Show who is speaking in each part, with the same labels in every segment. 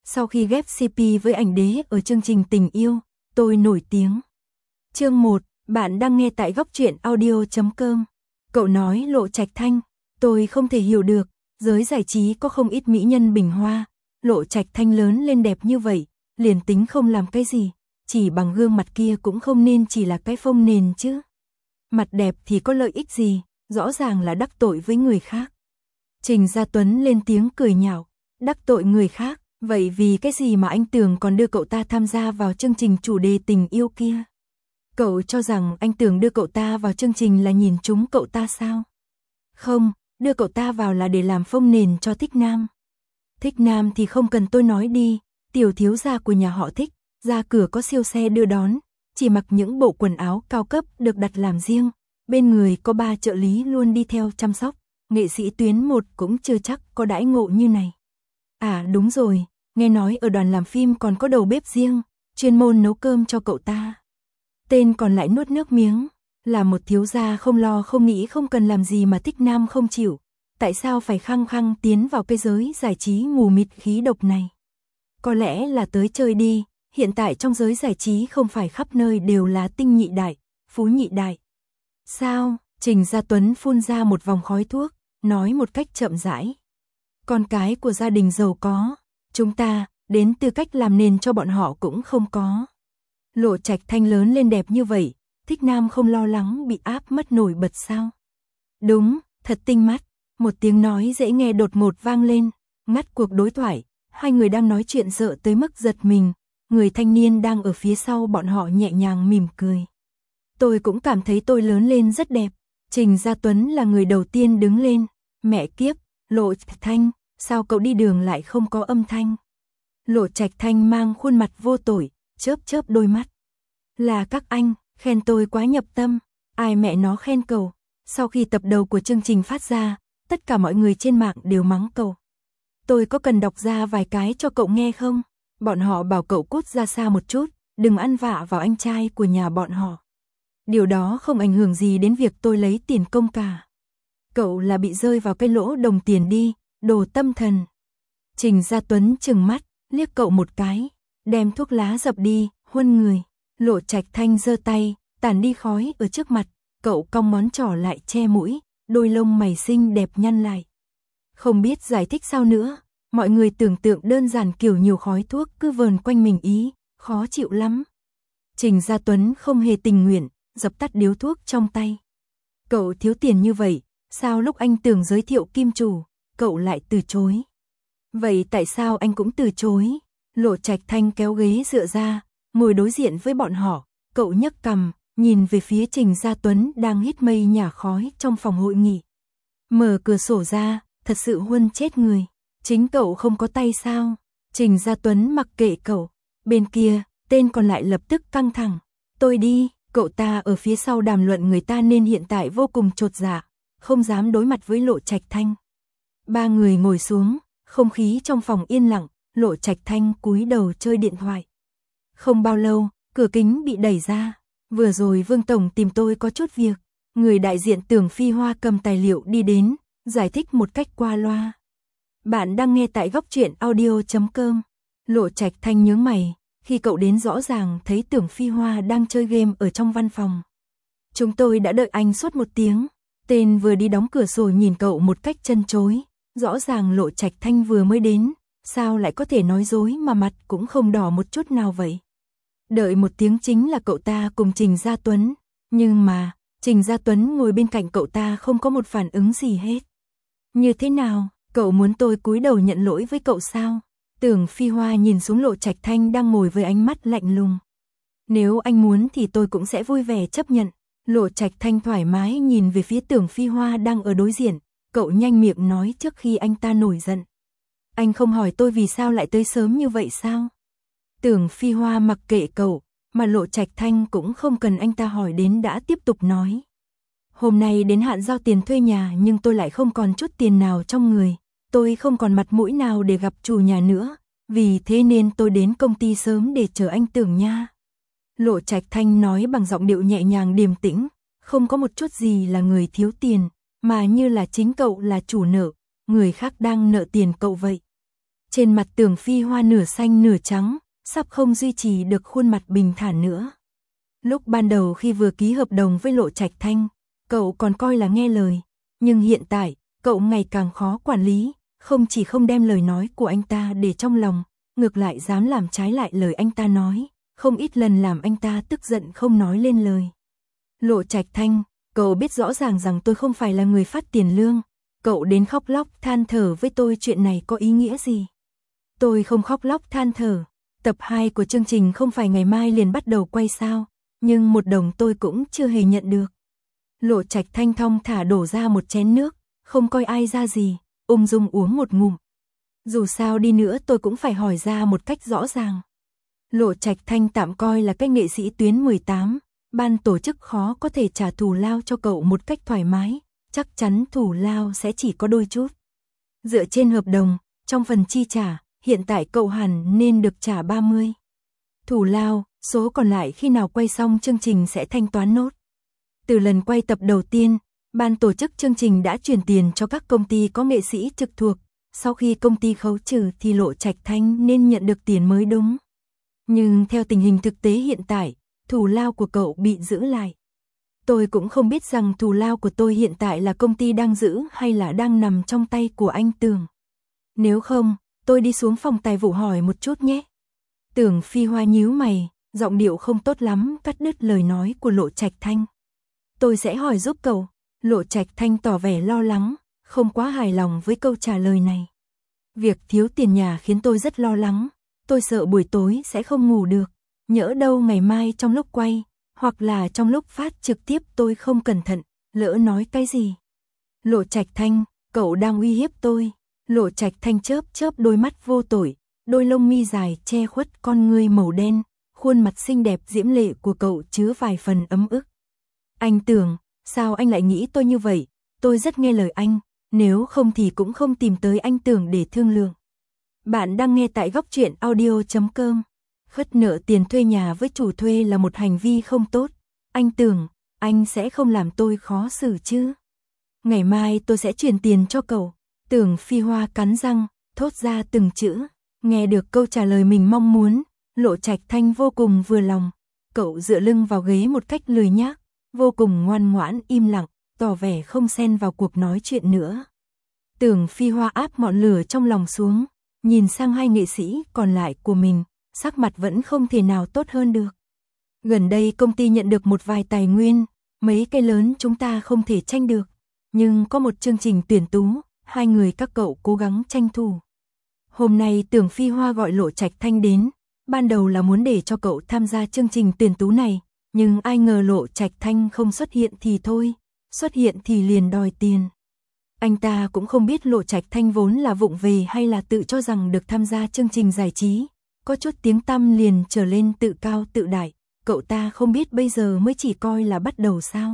Speaker 1: Sau khi ghép CP với ảnh đế ở chương trình Tình yêu, tôi nổi tiếng. Chương 1, bạn đang nghe tại góc truyện audio.com. Cậu nói Lộ Trạch Thanh, tôi không thể hiểu được, giới giải trí có không ít mỹ nhân bình hoa, Lộ Trạch Thanh lớn lên đẹp như vậy, liền tính không làm cái gì, chỉ bằng gương mặt kia cũng không nên chỉ là cái phông nền chứ. Mặt đẹp thì có lợi ích gì, rõ ràng là đắc tội với người khác. Trình Gia Tuấn lên tiếng cười nhạo, đắc tội người khác, vậy vì cái gì mà anh Tường còn đưa cậu ta tham gia vào chương trình chủ đề tình yêu kia? Cậu cho rằng anh Tường đưa cậu ta vào chương trình là nhìn trúng cậu ta sao? Không, đưa cậu ta vào là để làm phông nền cho Thích Nam. Thích Nam thì không cần tôi nói đi, tiểu thiếu gia của nhà họ Thích, ra cửa có siêu xe đưa đón, chỉ mặc những bộ quần áo cao cấp được đặt làm riêng, bên người có 3 trợ lý luôn đi theo chăm sóc, nghệ sĩ tuyến 1 cũng chưa chắc có đãi ngộ như này. À đúng rồi, nghe nói ở đoàn làm phim còn có đầu bếp riêng, chuyên môn nấu cơm cho cậu ta. Tên còn lại nuốt nước miếng, là một thiếu gia không lo không nghĩ không cần làm gì mà Thích Nam không chịu, tại sao phải khăng khăng tiến vào cái giới giải trí mù mịt khí độc này? Có lẽ là tới chơi đi, hiện tại trong giới giải trí không phải khắp nơi đều là tinh nhị đại, phú nhị đại. Sao? Trình Gia Tuấn phun ra một vòng khói thuốc, nói một cách chậm rãi. Con cái của gia đình giàu có, chúng ta, đến tư cách làm nền cho bọn họ cũng không có. Lộ Trạch Thanh lớn lên đẹp như vậy, Thích Nam không lo lắng bị áp mất nổi bật sao? Đúng, thật tinh mắt, một tiếng nói dễ nghe đột ngột vang lên, ngắt cuộc đối thoại, hai người đang nói chuyện sợ tới mức giật mình, người thanh niên đang ở phía sau bọn họ nhẹ nhàng mỉm cười. Tôi cũng cảm thấy tôi lớn lên rất đẹp. Trình Gia Tuấn là người đầu tiên đứng lên, mẹ kiếp, Lộ Trạch Thanh, sao cậu đi đường lại không có âm thanh? Lộ Trạch Thanh mang khuôn mặt vô tội, chớp chớp đôi mắt. Là các anh, khen tôi quá nhập tâm, ai mẹ nó khen cậu. Sau khi tập đầu của chương trình phát ra, tất cả mọi người trên mạng đều mắng cậu. Tôi có cần đọc ra vài cái cho cậu nghe không? Bọn họ bảo cậu cút ra xa một chút, đừng ăn vạ vào anh trai của nhà bọn họ. Điều đó không ảnh hưởng gì đến việc tôi lấy tiền công cả. Cậu là bị rơi vào cái lỗ đồng tiền đi, đồ tâm thần. Trình Gia Tuấn trừng mắt, liếc cậu một cái, đem thuốc lá dập đi, huân người. Lộ Trạch Thanh giơ tay, tản đi khói ở trước mặt, cậu cong ngón trỏ lại che mũi, đôi lông mày xinh đẹp nhăn lại. Không biết giải thích sao nữa, mọi người tưởng tượng đơn giản kiểu nhiều khói thuốc cứ vờn quanh mình ý, khó chịu lắm. Trình Gia Tuấn không hề tình nguyện, dập tắt điếu thuốc trong tay. Cậu thiếu tiền như vậy, sao lúc anh Tường giới thiệu kim chủ, cậu lại từ chối? Vậy tại sao anh cũng từ chối? Lộ Trạch Thanh kéo ghế dựa ra, ngồi đối diện với bọn họ, cậu nhấc cằm, nhìn về phía Trình Gia Tuấn đang hít mây nhả khói trong phòng hội nghị. Mở cửa sổ ra, thật sự huân chết người. Chính cậu không có tay sao? Trình Gia Tuấn mặc kệ cậu. Bên kia, tên còn lại lập tức căng thẳng. Tôi đi. Cậu ta ở phía sau đàm luận người ta nên hiện tại vô cùng chột dạ, không dám đối mặt với Lộ Trạch Thanh. Ba người ngồi xuống, không khí trong phòng yên lặng, Lộ Trạch Thanh cúi đầu chơi điện thoại. Không bao lâu, cửa kính bị đẩy ra. Vừa rồi Vương Tổng tìm tôi có chút việc. Người đại diện Tưởng Phi Hoa cầm tài liệu đi đến, giải thích một cách qua loa. Bạn đang nghe tại góc truyện audio.com. Lộ Trạch Thanh nhướng mày. Khi cậu đến rõ ràng thấy Tưởng Phi Hoa đang chơi game ở trong văn phòng. Chúng tôi đã đợi anh suốt 1 tiếng. Tên vừa đi đóng cửa sổ nhìn cậu một cách chân chối. Rõ ràng Lộ Trạch Thanh vừa mới đến, sao lại có thể nói dối mà mặt cũng không đỏ một chút nào vậy? Đợi 1 tiếng chính là cậu ta cùng Trình Gia Tuấn. Nhưng mà, Trình Gia Tuấn ngồi bên cạnh cậu ta không có một phản ứng gì hết. Như thế nào, cậu muốn tôi cúi đầu nhận lỗi với cậu sao? Tưởng Phi Hoa nhìn xuống Lộ Trạch Thanh đang ngồi với ánh mắt lạnh lùng. Nếu anh muốn thì tôi cũng sẽ vui vẻ chấp nhận. Lộ Trạch Thanh thoải mái nhìn về phía Tưởng Phi Hoa đang ở đối diện, cậu nhanh miệng nói trước khi anh ta nổi giận. Anh không hỏi tôi vì sao lại tới sớm như vậy sao? Tưởng Phi Hoa mặc kệ cậu, mà Lộ Trạch Thanh cũng không cần anh ta hỏi đến đã tiếp tục nói. Hôm nay đến hạn giao tiền thuê nhà nhưng tôi lại không còn chút tiền nào trong người. Tôi không còn mặt mũi nào để gặp chủ nhà nữa, vì thế nên tôi đến công ty sớm để chờ anh Tưởng nha. Lộ Trạch Thanh nói bằng giọng điệu nhẹ nhàng điềm tĩnh, không có một chút gì là người thiếu tiền, mà như là chính cậu là chủ nợ, người khác đang nợ tiền cậu vậy. Trên mặt Tưởng Phi Hoa nửa xanh nửa trắng, sắp không duy trì được khuôn mặt bình thản nữa. Lúc ban đầu khi vừa ký hợp đồng với Lộ Trạch Thanh, cậu còn coi là nghe lời, nhưng hiện tại, cậu ngày càng khó quản lý, không chỉ không đem lời nói của anh ta để trong lòng, ngược lại dám làm trái lại lời anh ta nói, không ít lần làm anh ta tức giận không nói lên lời. Lộ Trạch Thanh, cậu biết rõ ràng rằng tôi không phải là người phát tiền lương, cậu đến khóc lóc than thở với tôi chuyện này có ý nghĩa gì? Tôi không khóc lóc than thở, tập 2 của chương trình không phải ngày mai liền bắt đầu quay sao, nhưng 1 đồng tôi cũng chưa hề nhận được. Lộ Trạch Thanh thong thả đổ ra một chén nước, không coi ai ra gì, ung dung uống một ngụm. Dù sao đi nữa tôi cũng phải hỏi ra một cách rõ ràng. Lộ Trạch Thanh tạm coi là cái nghệ sĩ tuyến 18, ban tổ chức khó có thể trả thù lao cho cậu một cách thoải mái, chắc chắn thù lao sẽ chỉ có đôi chút. Dựa trên hợp đồng, trong phần chi trả, hiện tại cậu hẳn nên được trả 30. Thù lao, số còn lại khi nào quay xong chương trình sẽ thanh toán nốt. Từ lần quay tập đầu tiên, ban tổ chức chương trình đã chuyển tiền cho các công ty có nghệ sĩ trực thuộc, sau khi công ty khấu trừ thì Lộ Trạch Thanh nên nhận được tiền mới đúng. Nhưng theo tình hình thực tế hiện tại, thù lao của cậu bị giữ lại. Tôi cũng không biết rằng thù lao của tôi hiện tại là công ty đang giữ hay là đang nằm trong tay của anh Tưởng. Nếu không, tôi đi xuống phòng tài vụ hỏi một chút nhé. Tưởng Phi Hoa nhíu mày, giọng điệu không tốt lắm cắt đứt lời nói của Lộ Trạch Thanh. Tôi sẽ hỏi giúp cậu. Lộ Trạch Thanh tỏ vẻ lo lắng, không quá hài lòng với câu trả lời này. Việc thiếu tiền nhà khiến tôi rất lo lắng, tôi sợ buổi tối sẽ không ngủ được, nhỡ đâu ngày mai trong lúc quay, hoặc là trong lúc phát trực tiếp tôi không cẩn thận, lỡ nói cái gì. Lộ Trạch Thanh, cậu đang uy hiếp tôi. Lộ Trạch Thanh chớp chớp đôi mắt vô tội, đôi lông mi dài che khuất con ngươi màu đen, khuôn mặt xinh đẹp diễm lệ của cậu chứa vài phần ấm ức. Anh Tưởng, sao anh lại nghĩ tôi như vậy? Tôi rất nghe lời anh, nếu không thì cũng không tìm tới anh Tưởng để thương lượng. Bạn đang nghe tại Góc Truyện Audio.com. Khất nợ tiền thuê nhà với chủ thuê là một hành vi không tốt. Anh Tưởng, anh sẽ không làm tôi khó xử chứ? Ngày mai tôi sẽ chuyển tiền cho cậu. Tưởng Phi Hoa cắn răng, thốt ra từng chữ. Nghe được câu trả lời mình mong muốn, Lộ Trạch Thanh vô cùng vừa lòng. Cậu dựa lưng vào ghế một cách lười nhác, vô cùng ngoan ngoãn im lặng, tỏ vẻ không xen vào cuộc nói chuyện nữa. Tưởng Phi Hoa áp ngọn lửa trong lòng xuống, nhìn sang hai nghệ sĩ còn lại của mình, sắc mặt vẫn không thể nào tốt hơn được. Gần đây công ty nhận được một vài tài nguyên, mấy cái lớn chúng ta không thể tranh được, nhưng có một chương trình tuyển tú, hai người các cậu cố gắng tranh thủ. Hôm nay Tưởng Phi Hoa gọi Lộ Trạch Thanh đến, ban đầu là muốn để cho cậu tham gia chương trình tuyển tú này, nhưng ai ngờ Lộ Trạch Thanh không xuất hiện thì thôi, xuất hiện thì liền đòi tiền. Anh ta cũng không biết Lộ Trạch Thanh vốn là vụng về hay là tự cho rằng được tham gia chương trình giải trí, có chút tiếng tăm liền trở lên tự cao tự đại, cậu ta không biết bây giờ mới chỉ coi là bắt đầu sao.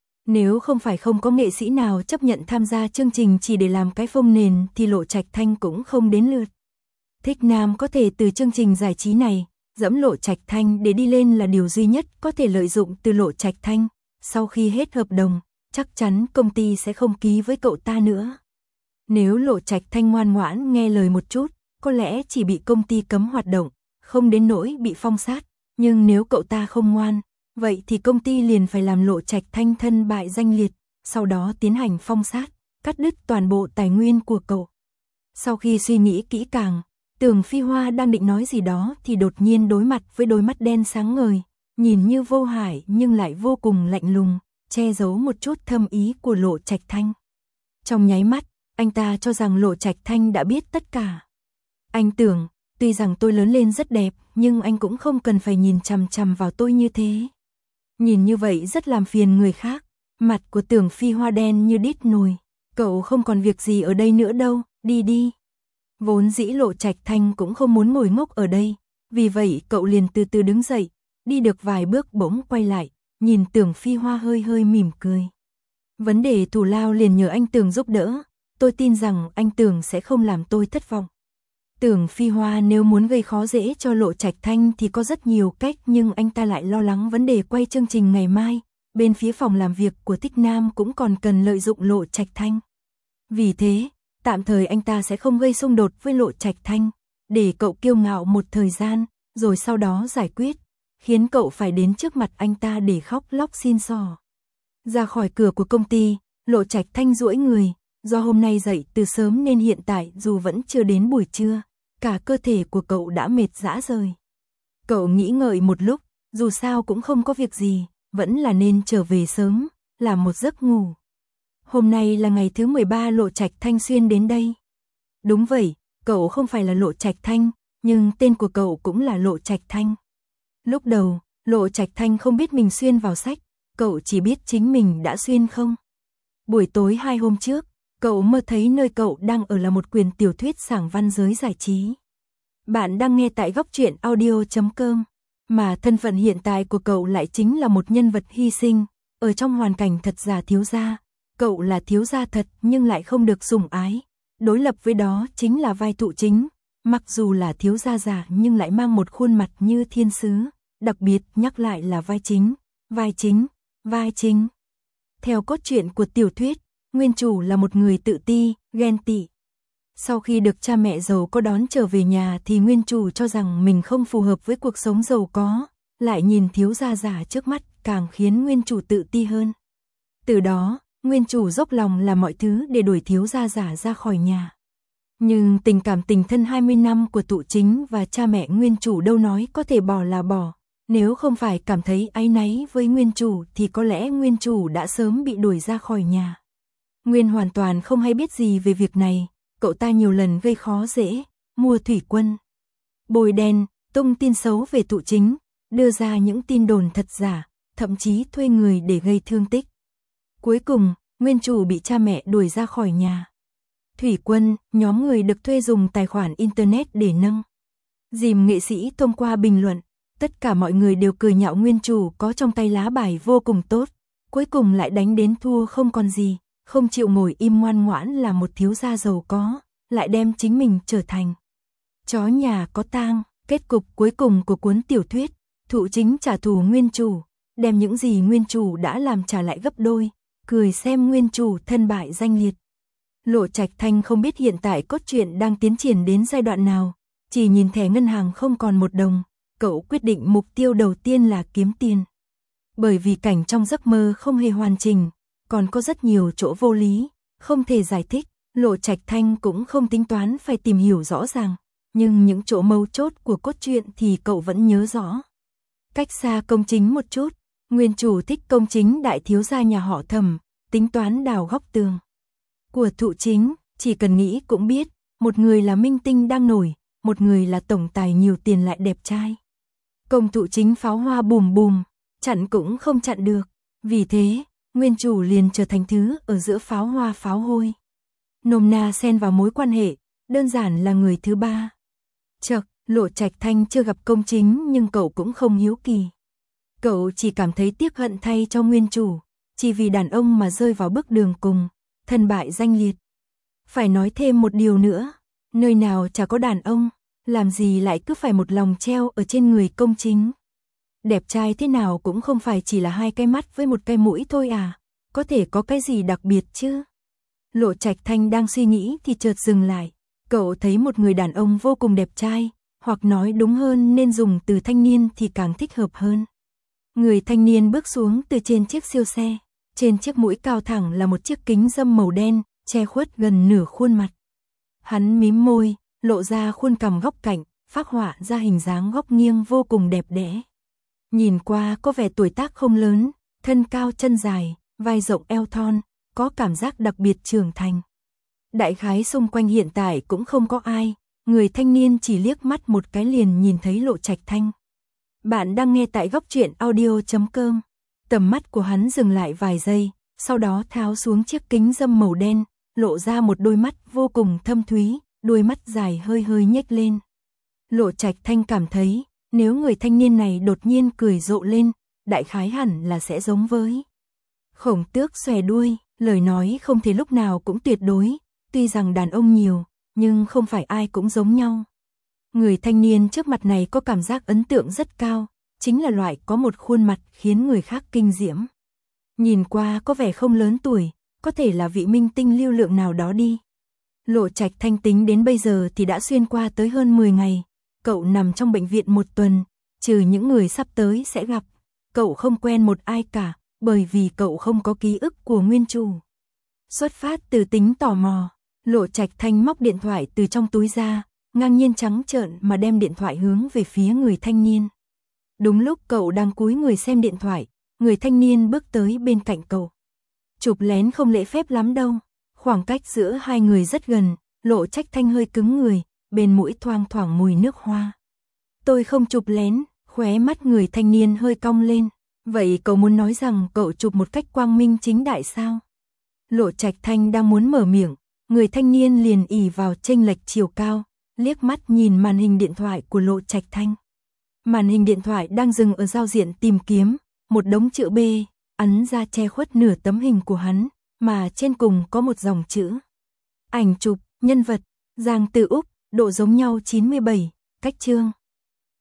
Speaker 1: Nếu không phải không có nghệ sĩ nào chấp nhận tham gia chương trình chỉ để làm cái phông nền thì Lộ Trạch Thanh cũng không đến lượt. Thích Nam có thể từ chương trình giải trí này dẫm Lộ Trạch Thanh để đi lên là điều duy nhất có thể lợi dụng từ Lộ Trạch Thanh. Sau khi hết hợp đồng, chắc chắn công ty sẽ không ký với cậu ta nữa. Nếu Lộ Trạch Thanh ngoan ngoãn nghe lời một chút, có lẽ chỉ bị công ty cấm hoạt động, không đến nỗi bị phong sát. Nhưng nếu cậu ta không ngoan, vậy thì công ty liền phải làm Lộ Trạch Thanh thân bại danh liệt, sau đó tiến hành phong sát, cắt đứt toàn bộ tài nguyên của cậu. Sau khi suy nghĩ kỹ càng, Tưởng Phi Hoa đang định nói gì đó thì đột nhiên đối mặt với đôi mắt đen sáng ngời, nhìn như vô hại nhưng lại vô cùng lạnh lùng, che giấu một chút thâm ý của Lộ Trạch Thanh. Trong nháy mắt, anh ta cho rằng Lộ Trạch Thanh đã biết tất cả. Anh Tưởng, tuy rằng tôi lớn lên rất đẹp, nhưng anh cũng không cần phải nhìn chằm chằm vào tôi như thế. Nhìn như vậy rất làm phiền người khác. Mặt của Tưởng Phi Hoa đen như đít nồi. Cậu không còn việc gì ở đây nữa đâu, đi đi. Vốn dĩ Lộ Trạch Thanh cũng không muốn ngồi ngốc ở đây, vì vậy cậu liền từ từ đứng dậy, đi được vài bước bỗng quay lại, nhìn Tưởng Phi Hoa hơi hơi mỉm cười. Vấn đề thù lao liền nhờ anh Tưởng giúp đỡ, tôi tin rằng anh Tưởng sẽ không làm tôi thất vọng. Tưởng Phi Hoa nếu muốn gây khó dễ cho Lộ Trạch Thanh thì có rất nhiều cách, nhưng anh ta lại lo lắng vấn đề quay chương trình ngày mai, bên phía phòng làm việc của Thích Nam cũng còn cần lợi dụng Lộ Trạch Thanh. Vì thế, Tạm thời anh ta sẽ không gây xung đột với Lộ Trạch Thanh, để cậu kiêu ngạo một thời gian, rồi sau đó giải quyết, khiến cậu phải đến trước mặt anh ta để khóc lóc xin xỏ. Ra khỏi cửa của công ty, Lộ Trạch Thanh duỗi người, do hôm nay dậy từ sớm nên hiện tại dù vẫn chưa đến buổi trưa, cả cơ thể của cậu đã mệt rã rời. Cậu nghĩ ngợi một lúc, dù sao cũng không có việc gì, vẫn là nên trở về sớm, làm một giấc ngủ. Hôm nay là ngày thứ 13 Lộ Trạch Thanh xuyên đến đây. Đúng vậy, cậu không phải là Lộ Trạch Thanh, nhưng tên của cậu cũng là Lộ Trạch Thanh. Lúc đầu, Lộ Trạch Thanh không biết mình xuyên vào sách, cậu chỉ biết chính mình đã xuyên không. Buổi tối 2 hôm trước, cậu mơ thấy nơi cậu đang ở là một quyển tiểu thuyết sảng văn giới giải trí. Bạn đang nghe tại góc truyện audio.com, mà thân phận hiện tại của cậu lại chính là một nhân vật hy sinh, ở trong hoàn cảnh thật giả thiếu gia. Cậu là thiếu gia thật nhưng lại không được sủng ái. Đối lập với đó chính là vai Thụ Chính, mặc dù là thiếu gia giả nhưng lại mang một khuôn mặt như thiên sứ, đặc biệt nhắc lại là vai chính, vai chính, vai chính. Theo cốt truyện của tiểu thuyết, nguyên chủ là một người tự ti, ghen tị. Sau khi được cha mẹ giàu có đón trở về nhà thì nguyên chủ cho rằng mình không phù hợp với cuộc sống giàu có, lại nhìn thiếu gia giả trước mắt càng khiến nguyên chủ tự ti hơn. Từ đó, nguyên chủ dốc lòng làm mọi thứ để đuổi thiếu gia giả ra khỏi nhà. Nhưng tình cảm tình thân 20 năm của Thụ Chính và cha mẹ nguyên chủ đâu nói có thể bỏ là bỏ. Nếu không phải cảm thấy áy náy với nguyên chủ thì có lẽ nguyên chủ đã sớm bị đuổi ra khỏi nhà. Nguyên hoàn toàn không hay biết gì về việc này, cậu ta nhiều lần gây khó dễ, mua thủy quân, bôi đen, tung tin xấu về Thụ Chính, đưa ra những tin đồn thật giả, thậm chí thuê người để gây thương tích. Cuối cùng, nguyên chủ bị cha mẹ đuổi ra khỏi nhà. Thủy quân, nhóm người được thuê dùng tài khoản internet để nâng dìm nghệ sĩ thông qua bình luận. Tất cả mọi người đều cười nhạo nguyên chủ có trong tay lá bài vô cùng tốt, cuối cùng lại đánh đến thua không còn gì, không chịu ngồi im ngoan ngoãn là một thiếu gia giàu có, lại đem chính mình trở thành chó nhà có tang. Kết cục cuối cùng của cuốn tiểu thuyết, Thụ Chính trả thù nguyên chủ, đem những gì nguyên chủ đã làm trả lại gấp đôi, cười xem nguyên chủ thân bại danh liệt. Lộ Trạch Thanh không biết hiện tại cốt truyện đang tiến triển đến giai đoạn nào, chỉ nhìn thẻ ngân hàng không còn một đồng, cậu quyết định mục tiêu đầu tiên là kiếm tiền. Bởi vì cảnh trong giấc mơ không hề hoàn chỉnh, còn có rất nhiều chỗ vô lý, không thể giải thích, Lộ Trạch Thanh cũng không tính toán phải tìm hiểu rõ ràng, nhưng những chỗ mấu chốt của cốt truyện thì cậu vẫn nhớ rõ. Cách xa công chính một chút, nguyên chủ thích công chính đại thiếu gia nhà họ Thẩm, tính toán đào góc tường của Thụ Chính, chỉ cần nghĩ cũng biết, một người là minh tinh đang nổi, một người là tổng tài nhiều tiền lại đẹp trai. Công Thụ Chính pháo hoa bùm bùm, chặn cũng không chặn được, vì thế, nguyên chủ liền trở thành thứ ở giữa pháo hoa pháo hôi. Nôm na xen vào mối quan hệ, đơn giản là người thứ ba. Chậc, Lộ Trạch Thanh chưa gặp công chính nhưng cậu cũng không hiếu kỳ. Cậu chỉ cảm thấy tiếc hận thay cho nguyên chủ, chỉ vì đàn ông mà rơi vào bước đường cùng, thân bại danh liệt. Phải nói thêm một điều nữa, nơi nào chả có đàn ông, làm gì lại cứ phải một lòng treo ở trên người công chính. Đẹp trai thế nào cũng không phải chỉ là hai cái mắt với một cái mũi thôi à, có thể có cái gì đặc biệt chứ. Lộ Trạch Thanh đang suy nghĩ thì chợt dừng lại, cậu thấy một người đàn ông vô cùng đẹp trai, hoặc nói đúng hơn nên dùng từ thanh niên thì càng thích hợp hơn. Người thanh niên bước xuống từ trên chiếc siêu xe, trên chiếc mũi cao thẳng là một chiếc kính râm màu đen, che khuất gần nửa khuôn mặt. Hắn mím môi, lộ ra khuôn cằm góc cạnh, phác họa ra hình dáng góc nghiêng vô cùng đẹp đẽ. Nhìn qua có vẻ tuổi tác không lớn, thân cao chân dài, vai rộng eo thon, có cảm giác đặc biệt trưởng thành. Đại khái xung quanh hiện tại cũng không có ai, người thanh niên chỉ liếc mắt một cái liền nhìn thấy Lộ Trạch Thanh. Bạn đang nghe tại góc truyện audio.com. Tầm mắt của hắn dừng lại vài giây, sau đó tháo xuống chiếc kính râm màu đen, lộ ra một đôi mắt vô cùng thâm thúy, đôi mắt dài hơi hơi nhếch lên. Lộ Trạch Thanh cảm thấy, nếu người thanh niên này đột nhiên cười rộ lên, đại khái hẳn là sẽ giống với Khổng Tước xòe đuôi, lời nói không thể lúc nào cũng tuyệt đối, tuy rằng đàn ông nhiều, nhưng không phải ai cũng giống nhau. Người thanh niên trước mặt này có cảm giác ấn tượng rất cao, chính là loại có một khuôn mặt khiến người khác kinh diễm. Nhìn qua có vẻ không lớn tuổi, có thể là vị minh tinh lưu lượng nào đó đi. Lộ Trạch Thanh tính đến bây giờ thì đã xuyên qua tới hơn 10 ngày. Cậu nằm trong bệnh viện một tuần, trừ những người sắp tới sẽ gặp. Cậu không quen một ai cả, bởi vì cậu không có ký ức của nguyên chủ. Xuất phát từ tính tò mò, Lộ Trạch Thanh móc điện thoại từ trong túi ra, ngang nhiên trắng trợn mà đem điện thoại hướng về phía người thanh niên. Đúng lúc cậu đang cúi người xem điện thoại, người thanh niên bước tới bên cạnh cậu. Chụp lén không lễ phép lắm đâu, khoảng cách giữa hai người rất gần, Lộ Trạch Thanh hơi cứng người, bên mũi thoang thoảng mùi nước hoa. Tôi không chụp lén, khóe mắt người thanh niên hơi cong lên. Vậy cậu muốn nói rằng cậu chụp một cách quang minh chính đại sao? Lộ Trạch Thanh đang muốn mở miệng, người thanh niên liền ỷ vào chênh lệch chiều cao, liếc mắt nhìn màn hình điện thoại của Lộ Trạch Thanh. Màn hình điện thoại đang dừng ở giao diện tìm kiếm, một đống chữ B, ấn ra che khuất nửa tấm hình của hắn, mà trên cùng có một dòng chữ. Ảnh chụp, nhân vật, Giang Tử Úc, độ giống nhau 97, cách chương.